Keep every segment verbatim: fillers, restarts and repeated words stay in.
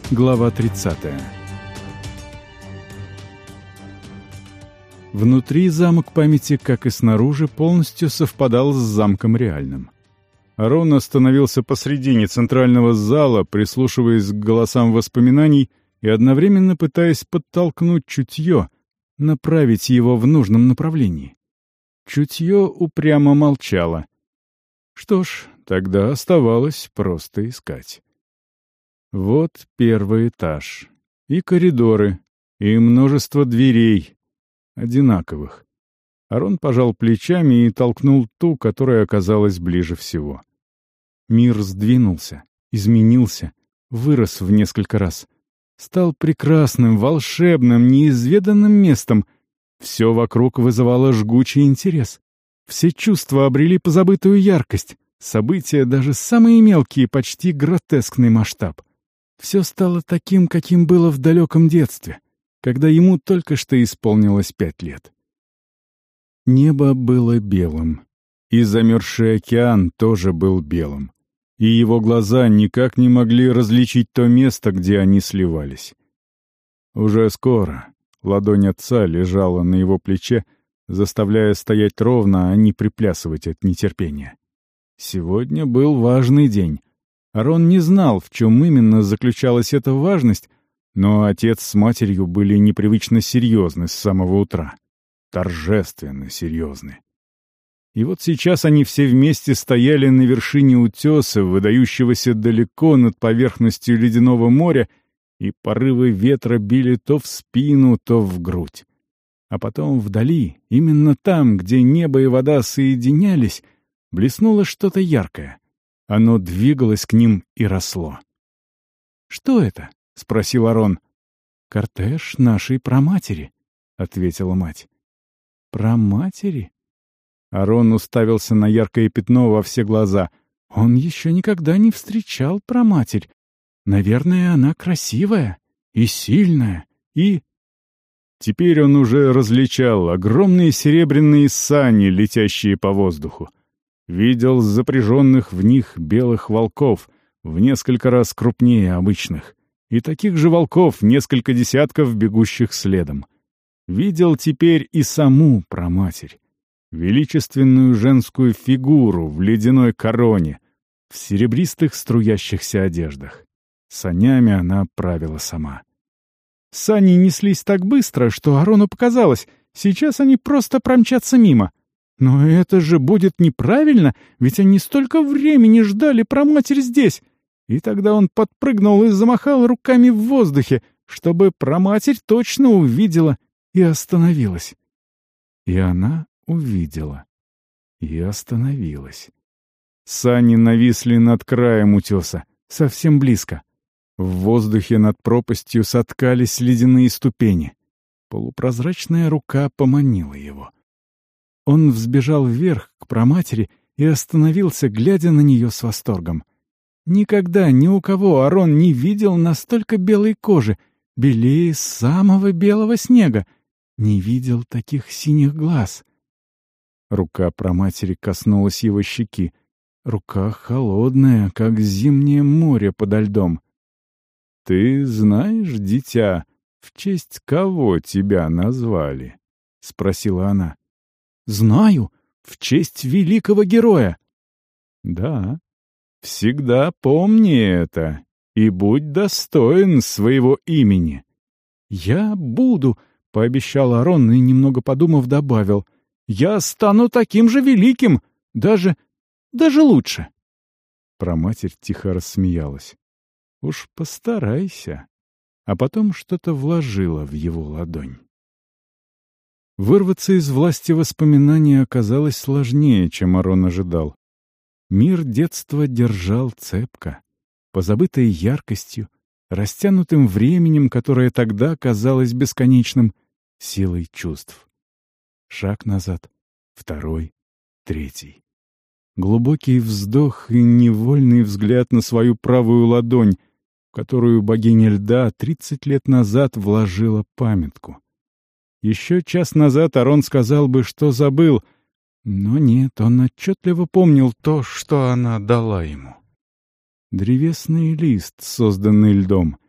Глава тридцатая. Внутри замок памяти, как и снаружи, полностью совпадал с замком реальным. Арон остановился посредине центрального зала, прислушиваясь к голосам воспоминаний и одновременно пытаясь подтолкнуть чутье, направить его в нужном направлении. Чутье упрямо молчало. Что ж, тогда оставалось просто искать. Вот первый этаж. И коридоры, и множество дверей. Одинаковых. Арон пожал плечами и толкнул ту, которая оказалась ближе всего. Мир сдвинулся, изменился, вырос в несколько раз. Стал прекрасным, волшебным, неизведанным местом. Все вокруг вызывало жгучий интерес. Все чувства обрели позабытую яркость. События, даже самые мелкие, почти гротескный масштаб. Все стало таким, каким было в далеком детстве, когда ему только что исполнилось пять лет. Небо было белым, и замерзший океан тоже был белым, и его глаза никак не могли различить то место, где они сливались. Уже скоро ладонь отца лежала на его плече, заставляя стоять ровно, а не приплясывать от нетерпения. Сегодня был важный день. Арон не знал, в чем именно заключалась эта важность, но отец с матерью были непривычно серьезны с самого утра. Торжественно серьезны. И вот сейчас они все вместе стояли на вершине утеса, выдающегося далеко над поверхностью ледяного моря, и порывы ветра били то в спину, то в грудь. А потом вдали, именно там, где небо и вода соединялись, блеснуло что-то яркое. Оно двигалось к ним и росло. «Что это?» — спросил Арон. «Кортеж нашей праматери», — ответила мать. «Праматери?» Арон уставился на яркое пятно во все глаза. Он еще никогда не встречал праматерь. Наверное, она красивая и сильная, и... Теперь он уже различал огромные серебряные сани, летящие по воздуху. Видел запряженных в них белых волков, в несколько раз крупнее обычных, и таких же волков несколько десятков, бегущих следом. Видел теперь и саму праматерь, величественную женскую фигуру в ледяной короне, в серебристых струящихся одеждах. Санями она правила сама. Сани неслись так быстро, что Арону показалось, сейчас они просто промчатся мимо. Но это же будет неправильно, ведь они столько времени ждали праматерь здесь. И тогда он подпрыгнул и замахал руками в воздухе, чтобы праматерь точно увидела и остановилась. И она увидела и остановилась. Сани нависли над краем утеса, совсем близко. В воздухе над пропастью соткались ледяные ступени. Полупрозрачная рука поманила его. Он взбежал вверх к праматери и остановился, глядя на нее с восторгом. Никогда ни у кого Арон не видел настолько белой кожи, белее самого белого снега, не видел таких синих глаз. Рука праматери коснулась его щеки. Рука холодная, как зимнее море подо льдом. «Ты знаешь, дитя, в честь кого тебя назвали?» — спросила она. «Знаю, в честь великого героя». «Да, всегда помни это и будь достоин своего имени». «Я буду», — пообещал Арон и, немного подумав, добавил. «Я стану таким же великим, даже... даже лучше». Праматерь тихо рассмеялась. «Уж постарайся». А потом что-то вложила в его ладонь. Вырваться из власти воспоминаний оказалось сложнее, чем Арон ожидал. Мир детства держал цепко, позабытой яркостью, растянутым временем, которое тогда казалось бесконечным, силой чувств. Шаг назад, второй, третий. Глубокий вздох и невольный взгляд на свою правую ладонь, в которую богиня льда тридцать лет назад вложила памятку. Еще час назад Арон сказал бы, что забыл, но нет, он отчетливо помнил то, что она дала ему. Древесный лист, созданный льдом,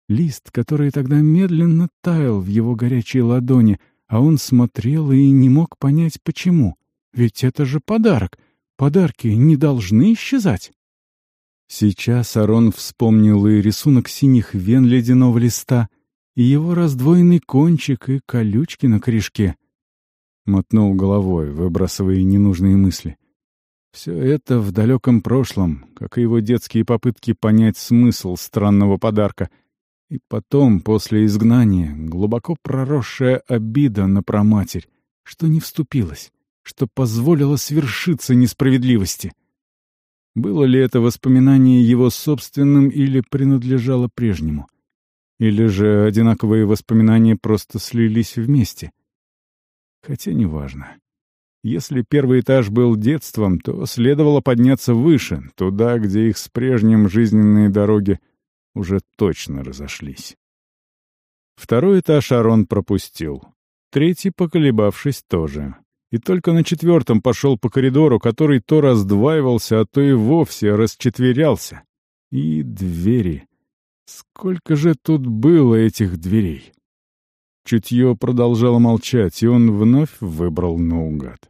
Лист, который тогда медленно таял в его горячей ладони, а он смотрел и не мог понять, почему. Ведь это же подарок. Подарки не должны исчезать. Сейчас Арон вспомнил и рисунок синих вен ледяного листа, и его раздвоенный кончик, и колючки на корешке. Мотнул головой, выбрасывая ненужные мысли. Все это в далеком прошлом, как и его детские попытки понять смысл странного подарка. И потом, после изгнания, глубоко проросшая обида на праматерь, что не вступилась, что позволило свершиться несправедливости. Было ли это воспоминание его собственным или принадлежало прежнему? Или же одинаковые воспоминания просто слились вместе? Хотя неважно. Если первый этаж был детством, то следовало подняться выше, туда, где их с прежним жизненные дороги уже точно разошлись. Второй этаж Арон пропустил. Третий, поколебавшись, тоже. И только на четвертом пошел по коридору, который то раздваивался, а то и вовсе расчетверялся. И двери. Сколько же тут было этих дверей? Чутье продолжало молчать, и он вновь выбрал наугад.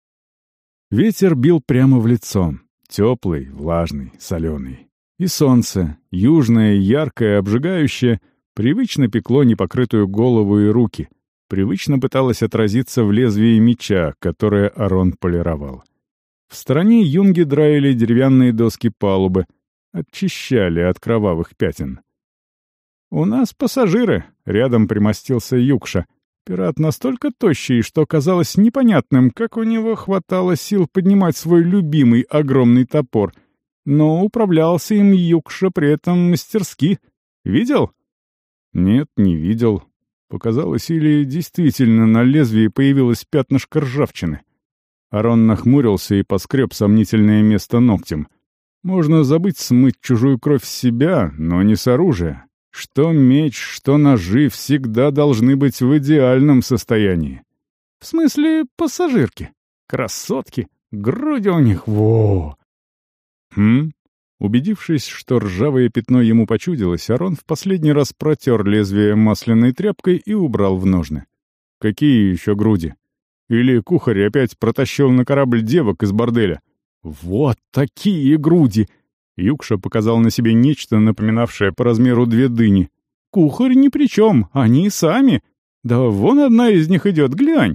Ветер бил прямо в лицо. Теплый, влажный, соленый. И солнце, южное, яркое, обжигающее, привычно пекло непокрытую голову и руки, привычно пыталось отразиться в лезвии меча, которое Арон полировал. В стороне юнги драили деревянные доски палубы, очищали от кровавых пятен. «У нас пассажиры», — рядом примостился Юкша. Пират настолько тощий, что казалось непонятным, как у него хватало сил поднимать свой любимый огромный топор. Но управлялся им Юкша при этом мастерски. Видел? Нет, не видел. Показалось, или действительно на лезвии появилось пятнышко ржавчины. Арон нахмурился и поскреб сомнительное место ногтем. Можно забыть смыть чужую кровь с себя, но не с оружия. Что меч, что ножи всегда должны быть в идеальном состоянии. В смысле, пассажирки. Красотки. Груди у них, во! Хм? Убедившись, что ржавое пятно ему почудилось, Арон в последний раз протер лезвие масляной тряпкой и убрал в ножны. Какие еще груди? Или кухарь опять протащил на корабль девок из борделя? Вот такие груди! Юкша показал на себе нечто, напоминавшее по размеру две дыни. «Кухарь ни при чем, они сами. Да вон одна из них идет, глянь».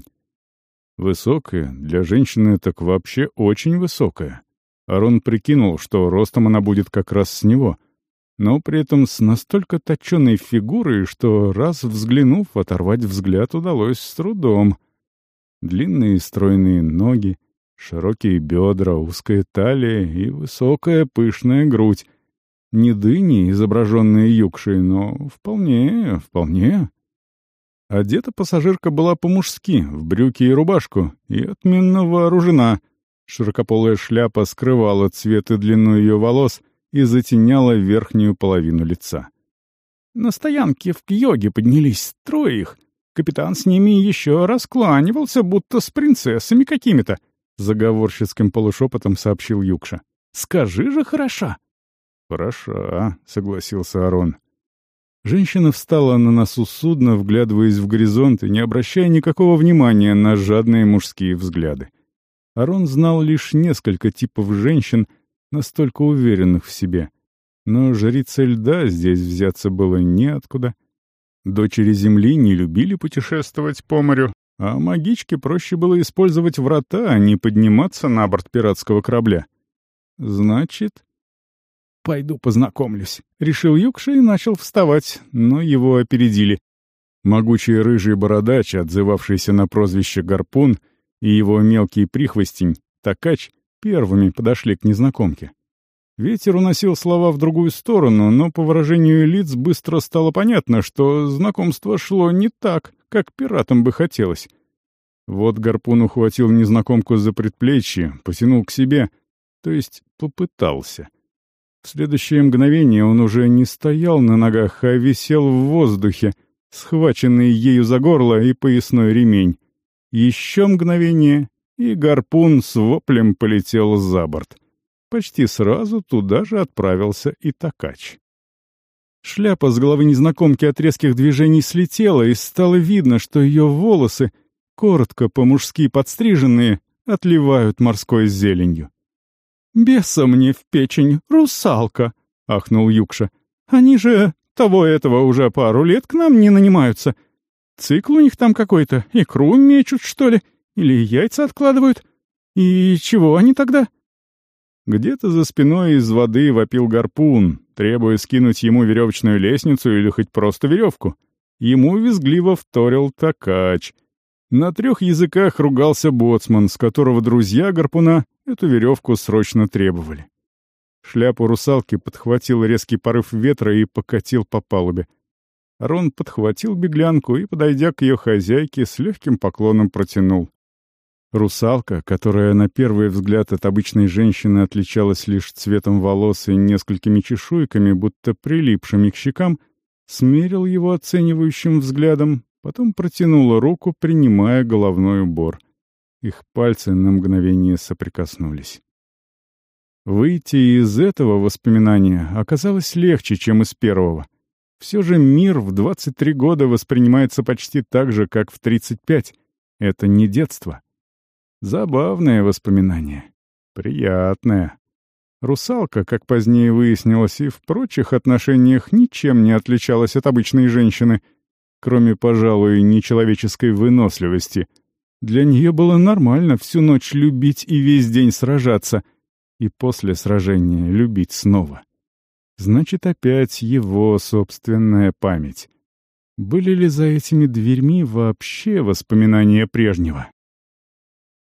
Высокая, для женщины так вообще очень высокая. Арон прикинул, что ростом она будет как раз с него, но при этом с настолько точенной фигурой, что, раз взглянув, оторвать взгляд удалось с трудом. Длинные стройные ноги, широкие бедра, узкая талия и высокая пышная грудь. Не дыни, изображенные Юкшей, но вполне, вполне. Одета пассажирка была по-мужски, в брюки и рубашку, и отменно вооружена. Широкополая шляпа скрывала цвет и длину ее волос и затеняла верхнюю половину лица. На стоянке в Кьёге поднялись трое их. Капитан с ними еще раскланивался, будто с принцессами какими-то. — заговорщицким полушепотом сообщил Юкша. «Скажи же, хороша!» «Хороша», — согласился Арон. Женщина встала на носу судна, вглядываясь в горизонт и не обращая никакого внимания на жадные мужские взгляды. Арон знал лишь несколько типов женщин, настолько уверенных в себе. Но жрице льда здесь взяться было неоткуда. Дочери Земли не любили путешествовать по морю, а магичке проще было использовать врата, а не подниматься на борт пиратского корабля. Значит... «Пойду познакомлюсь», — решил Юкша и начал вставать, но его опередили. Могучий рыжий бородач, отзывавшийся на прозвище Гарпун, и его мелкий прихвостень, Такач, первыми подошли к незнакомке. Ветер уносил слова в другую сторону, но по выражению лиц быстро стало понятно, что знакомство шло не так, как пиратам бы хотелось. Вот Гарпун ухватил незнакомку за предплечье, потянул к себе, то есть попытался. В следующее мгновение он уже не стоял на ногах, а висел в воздухе, схваченный ею за горло и поясной ремень. Еще мгновение, и Гарпун с воплем полетел за борт. Почти сразу туда же отправился и Такач. Шляпа с головы незнакомки от резких движений слетела, и стало видно, что ее волосы, коротко по-мужски подстриженные, отливают морской зеленью. «Беса мне в печень, русалка!» — ахнул Юкша. «Они же того-этого уже пару лет к нам не нанимаются. Цикл у них там какой-то, икру мечут, что ли, или яйца откладывают. И чего они тогда?» Где-то за спиной из воды вопил гарпун, требуя скинуть ему веревочную лестницу или хоть просто веревку. Ему визгливо вторил такач. На трех языках ругался боцман, с которого друзья гарпуна эту веревку срочно требовали. Шляпу русалки подхватил резкий порыв ветра и покатил по палубе. Рон подхватил беглянку и, подойдя к ее хозяйке, с легким поклоном протянул. Русалка, которая на первый взгляд от обычной женщины отличалась лишь цветом волос и несколькими чешуйками, будто прилипшими к щекам, смерил его оценивающим взглядом, потом протянула руку, принимая головной убор. Их пальцы на мгновение соприкоснулись. Выйти из этого воспоминания оказалось легче, чем из первого. Все же мир в двадцать три года воспринимается почти так же, как в тридцать пять. Это не детство. Забавное воспоминание. Приятное. Русалка, как позднее выяснилось, и в прочих отношениях ничем не отличалась от обычной женщины, кроме, пожалуй, нечеловеческой выносливости. Для нее было нормально всю ночь любить и весь день сражаться, и после сражения любить снова. Значит, опять его собственная память. Были ли за этими дверьми вообще воспоминания прежнего?